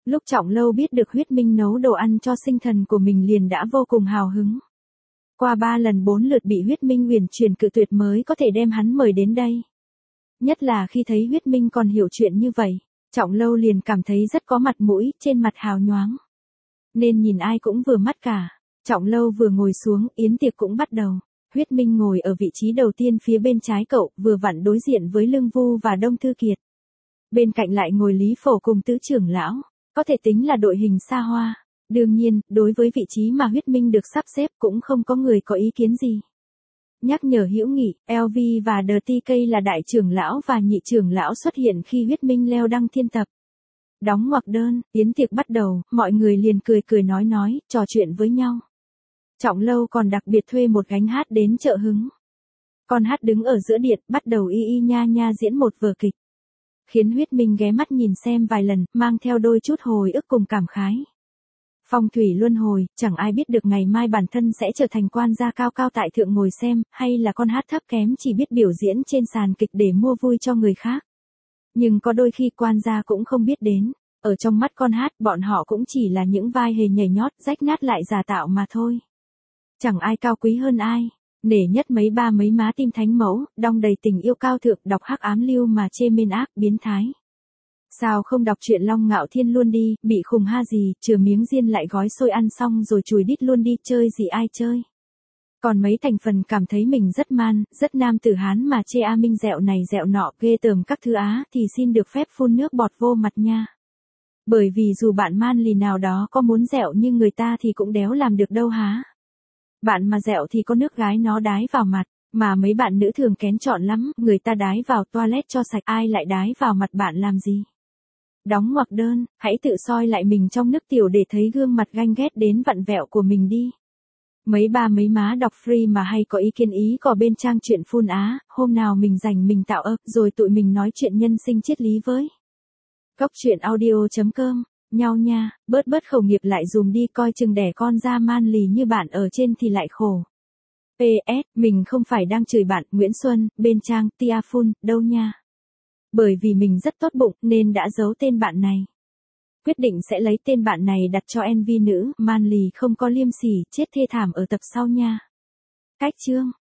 Lúc Trọng Lâu biết được Huyết Minh nấu đồ ăn cho sinh thần của mình liền đã vô cùng hào hứng. Qua 3 lần 4 lượt bị Huyết Minh uyển chuyển cự tuyệt mới có thể đem hắn mời đến đây. Nhất là khi thấy Huyết Minh còn hiểu chuyện như vậy, Trọng Lâu liền cảm thấy rất có mặt mũi, trên mặt hào nhoáng. Nên nhìn ai cũng vừa mắt cả. Trọng Lâu vừa ngồi xuống, yến tiệc cũng bắt đầu. Huyết Minh ngồi ở vị trí đầu tiên phía bên trái cậu, vừa vặn đối diện với Lương Vu và Đông Thư Kiệt. Bên cạnh lại ngồi Lý Phổ cùng tứ trưởng lão, có thể tính là đội hình xa hoa. Đương nhiên, đối với vị trí mà Huyết Minh được sắp xếp cũng không có người có ý kiến gì. Nhắc nhở hữu nghị, LV và DTK là đại trưởng lão và nhị trưởng lão xuất hiện khi Huyết Minh leo đăng thiên tập. Đóng ngoặc đơn, yến tiệc bắt đầu, mọi người liền cười cười nói, trò chuyện với nhau. Trọng Lâu còn đặc biệt thuê một gánh hát đến trợ hứng. Con hát đứng ở giữa điện, bắt đầu y nha nha diễn một vở kịch. Khiến Huyết Minh ghé mắt nhìn xem vài lần, mang theo đôi chút hồi ức cùng cảm khái. Phong thủy luân hồi, chẳng ai biết được ngày mai bản thân sẽ trở thành quan gia cao cao tại thượng ngồi xem, hay là con hát thấp kém chỉ biết biểu diễn trên sàn kịch để mua vui cho người khác. Nhưng có đôi khi quan gia cũng không biết đến, ở trong mắt con hát bọn họ cũng chỉ là những vai hề nhảy nhót rách nát lại giả tạo mà thôi. Chẳng ai cao quý hơn ai, nể nhất mấy ba mấy má tim thánh mẫu, đong đầy tình yêu cao thượng đọc hắc ám lưu mà chê mên ác biến thái. Sao không đọc truyện Long Ngạo Thiên luôn đi, bị khùng ha gì, chừa miếng riêng lại gói xôi ăn xong rồi chùi đít luôn đi, chơi gì ai chơi. Còn mấy thành phần cảm thấy mình rất man, rất nam tử Hán mà chê A Minh dẹo này dẹo nọ, ghê tởm các thứ á thì xin được phép phun nước bọt vô mặt nha. Bởi vì dù bạn man lì nào đó có muốn dẹo như người ta thì cũng đéo làm được đâu há. Bạn mà dẹo thì có nước gái nó đái vào mặt, mà mấy bạn nữ thường kén chọn lắm, người ta đái vào toilet cho sạch ai lại đái vào mặt bạn làm gì. Đóng ngoặc đơn, hãy tự soi lại mình trong nước tiểu để thấy gương mặt ganh ghét đến vặn vẹo của mình đi. Mấy ba mấy má đọc free mà hay có ý kiến ý có bên trang chuyện phun á, hôm nào mình rảnh mình tạo ấp rồi tụi mình nói chuyện nhân sinh triết lý với. Cóc truyện audio.com, nhau nha, bớt khẩu nghiệp lại dùm đi coi chừng đẻ con ra man lì như bạn ở trên thì lại khổ. PS, mình không phải đang chửi bạn Nguyễn Xuân, bên trang Tia Phun, đâu nha. Bởi vì mình rất tốt bụng nên đã giấu tên bạn này. Quyết định sẽ lấy tên bạn này đặt cho NV nữ, man lì không có liêm sỉ, chết thê thảm ở tập sau nha. Cách chương